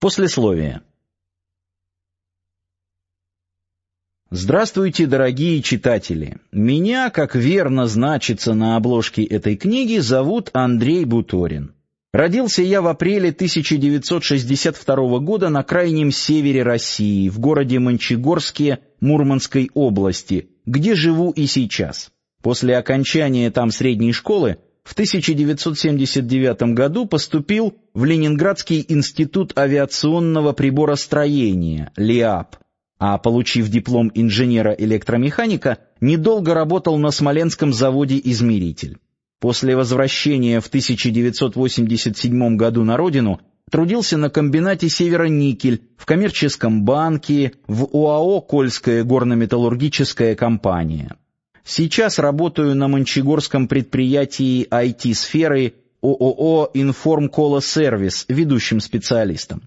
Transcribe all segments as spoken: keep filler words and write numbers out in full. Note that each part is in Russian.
Послесловие. Здравствуйте, дорогие читатели! Меня, как верно значится на обложке этой книги, зовут Андрей Буторин. Родился я в апреле тысяча девятьсот шестьдесят второго года на крайнем севере России, в городе Мончегорске Мурманской области, где живу и сейчас. После окончания там средней школы в тысяча девятьсот семьдесят девятом году поступил в Ленинградский институт авиационного приборостроения, ЛИАП, а, получив диплом инженера-электромеханика, недолго работал на Смоленском заводе «Измеритель». После возвращения в тысяча девятьсот восемьдесят седьмом году на родину трудился на комбинате «Североникель», в коммерческом банке, в ОАО «Кольская горно-металлургическая компания». Сейчас работаю на мончегорском предприятии ай ти-сферы ООО «Информкола-сервис» ведущим специалистом.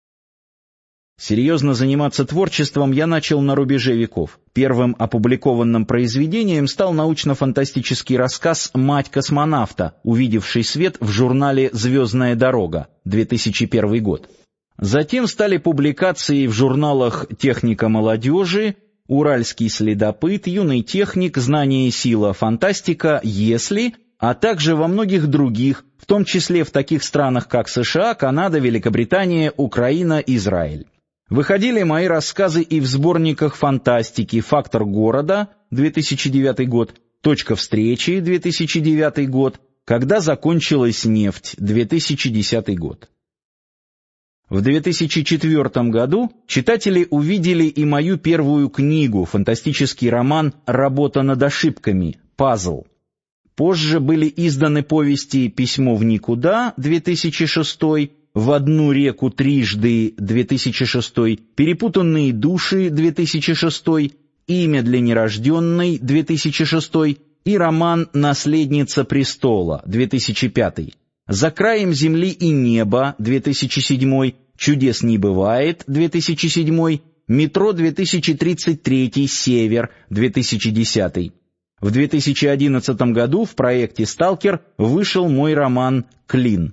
Серьезно заниматься творчеством я начал на рубеже веков. Первым опубликованным произведением стал научно-фантастический рассказ «Мать космонавта», увидевший свет в журнале «Звездная дорога», две тысячи первый год. Затем стали публикации в журналах «Техника молодежи», «Уральский следопыт», «Юный техник», «Знание и сила», «Фантастика», «Если», а также во многих других, в том числе в таких странах, как США, Канада, Великобритания, Украина, Израиль. Выходили мои рассказы и в сборниках фантастики «Фактор города», две тысячи девятый год, «Точка встречи», две тысячи девятый год, «Когда закончилась нефть», две тысячи десятый год. В две тысячи четвёртом году читатели увидели и мою первую книгу, фантастический роман «Работа над ошибками», «Пазл». Позже были изданы повести «Письмо в никуда», две тысячи шестой, «В одну реку трижды», две тысячи шестой, «Перепутанные души», две тысячи шестой, «Имя для нерожденной», две тысячи шестой и роман «Наследница престола», две тысячи пятый. «За краем земли и неба», две тысячи седьмой, «Чудес не бывает», две тысячи седьмой, «Метро две тысячи тридцать три, Север», две тысячи десятый. В две тысячи одиннадцатом году в проекте «Сталкер» вышел мой роман «Клин».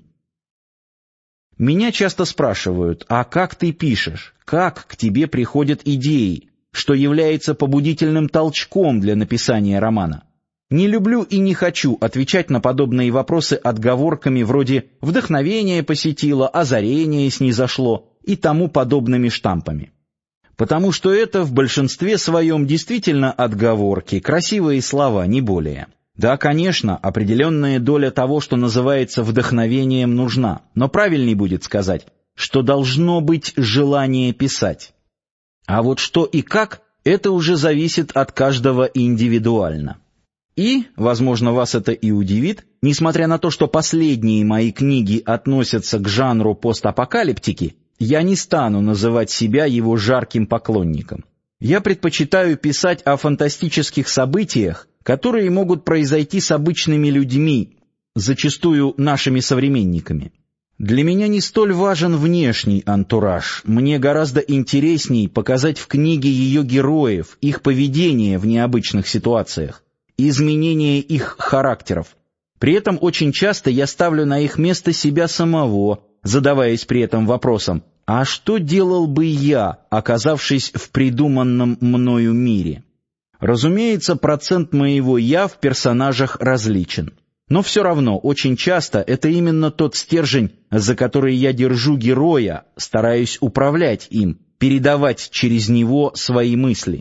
Меня часто спрашивают: а как ты пишешь? Как к тебе приходят идеи? Что является побудительным толчком для написания романа? Не люблю и не хочу отвечать на подобные вопросы отговорками вроде «вдохновение посетило», «озарение снизошло» и тому подобными штампами. Потому что это в большинстве своем действительно отговорки, красивые слова, не более. Да, конечно, определенная доля того, что называется вдохновением, нужна, но правильней будет сказать, что должно быть желание писать. А вот что и как, это уже зависит от каждого индивидуально. И, возможно, вас это и удивит, несмотря на то, что последние мои книги относятся к жанру постапокалиптики, я не стану называть себя его жарким поклонником. Я предпочитаю писать о фантастических событиях, которые могут произойти с обычными людьми, зачастую нашими современниками. Для меня не столь важен внешний антураж, мне гораздо интересней показать в книге ее героев, их поведение в необычных ситуациях, изменение их характеров. При этом очень часто я ставлю на их место себя самого, задаваясь при этом вопросом: а что делал бы я, оказавшись в придуманном мною мире? Разумеется, процент моего «я» в персонажах различен. Но все равно, очень часто это именно тот стержень, за который я держу героя, стараюсь управлять им, передавать через него свои мысли.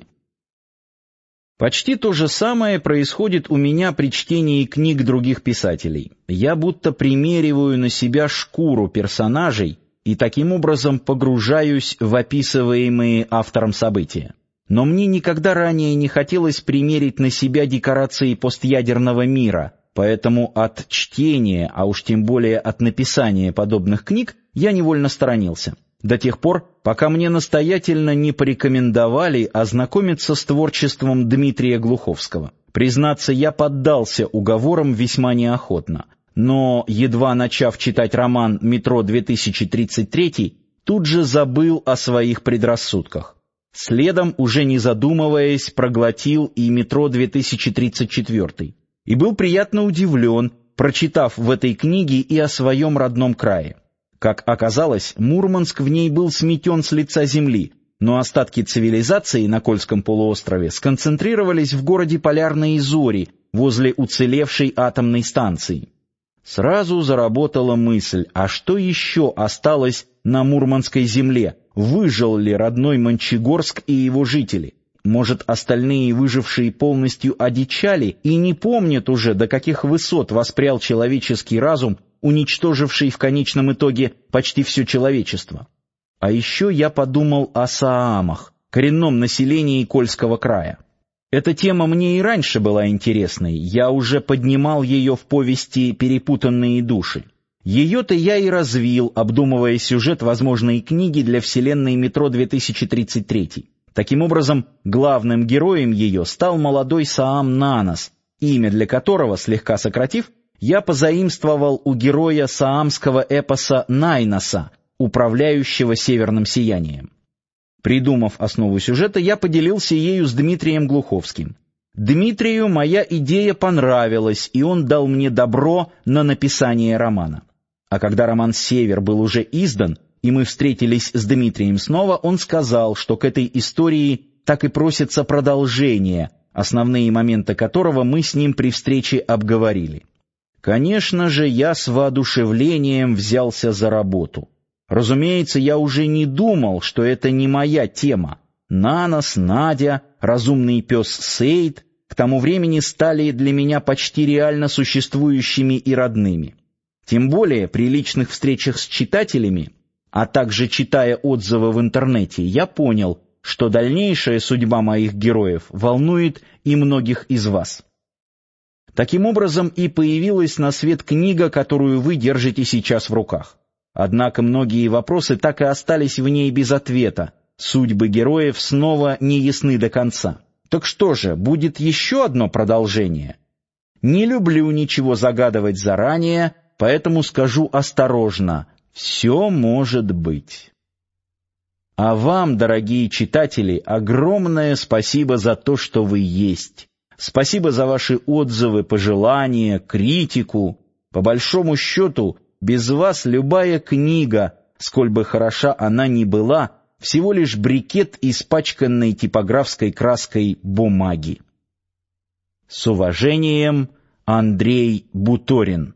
Почти то же самое происходит у меня при чтении книг других писателей. Я будто примериваю на себя шкуру персонажей и таким образом погружаюсь в описываемые автором события. Но мне никогда ранее не хотелось примерить на себя декорации постъядерного мира, поэтому от чтения, а уж тем более от написания подобных книг, я невольно сторонился. До тех пор, пока мне настоятельно не порекомендовали ознакомиться с творчеством Дмитрия Глуховского. Признаться, я поддался уговорам весьма неохотно, но, едва начав читать роман «Метро две тысячи тридцать три», тут же забыл о своих предрассудках. Следом, уже не задумываясь, проглотил и «Метро две тысячи тридцать четыре» и был приятно удивлен, прочитав в этой книге и о своем родном крае. Как оказалось, Мурманск в ней был сметен с лица земли, но остатки цивилизации на Кольском полуострове сконцентрировались в городе Полярные Зори, возле уцелевшей атомной станции. Сразу заработала мысль, а что еще осталось на Мурманской земле? Выжил ли родной Мончегорск и его жители? Может, остальные выжившие полностью одичали и не помнят уже, до каких высот воспрял человеческий разум, уничтоживший в конечном итоге почти все человечество? А еще я подумал о саамах, коренном населении Кольского края. Эта тема мне и раньше была интересной, я уже поднимал ее в повести «Перепутанные души». Ее-то я и развил, обдумывая сюжет возможной книги для вселенной «Метро две тысячи тридцать три». Таким образом, главным героем ее стал молодой Саам Нанос, имя для которого, слегка сократив, я позаимствовал у героя саамского эпоса Найноса, управляющего северным сиянием. Придумав основу сюжета, я поделился ею с Дмитрием Глуховским. Дмитрию моя идея понравилась, и он дал мне добро на написание романа. А когда роман «Север» был уже издан, и мы встретились с Дмитрием снова, он сказал, что к этой истории так и просится продолжение, основные моменты которого мы с ним при встрече обговорили. Конечно же, я с воодушевлением взялся за работу. Разумеется, я уже не думал, что это не моя тема. Нанос, Надя, разумный пес Сейд к тому времени стали для меня почти реально существующими и родными. Тем более при личных встречах с читателями, а также читая отзывы в интернете, я понял, что дальнейшая судьба моих героев волнует и многих из вас. Таким образом и появилась на свет книга, которую вы держите сейчас в руках. Однако многие вопросы так и остались в ней без ответа. Судьбы героев снова не ясны до конца. Так что же, будет еще одно продолжение? Не люблю ничего загадывать заранее, поэтому скажу осторожно: все может быть. А вам, дорогие читатели, огромное спасибо за то, что вы есть. Спасибо за ваши отзывы, пожелания, критику. По большому счету, без вас любая книга, сколь бы хороша она ни была, всего лишь брикет испачканной типографской краской бумаги. С уважением, Андрей Буторин.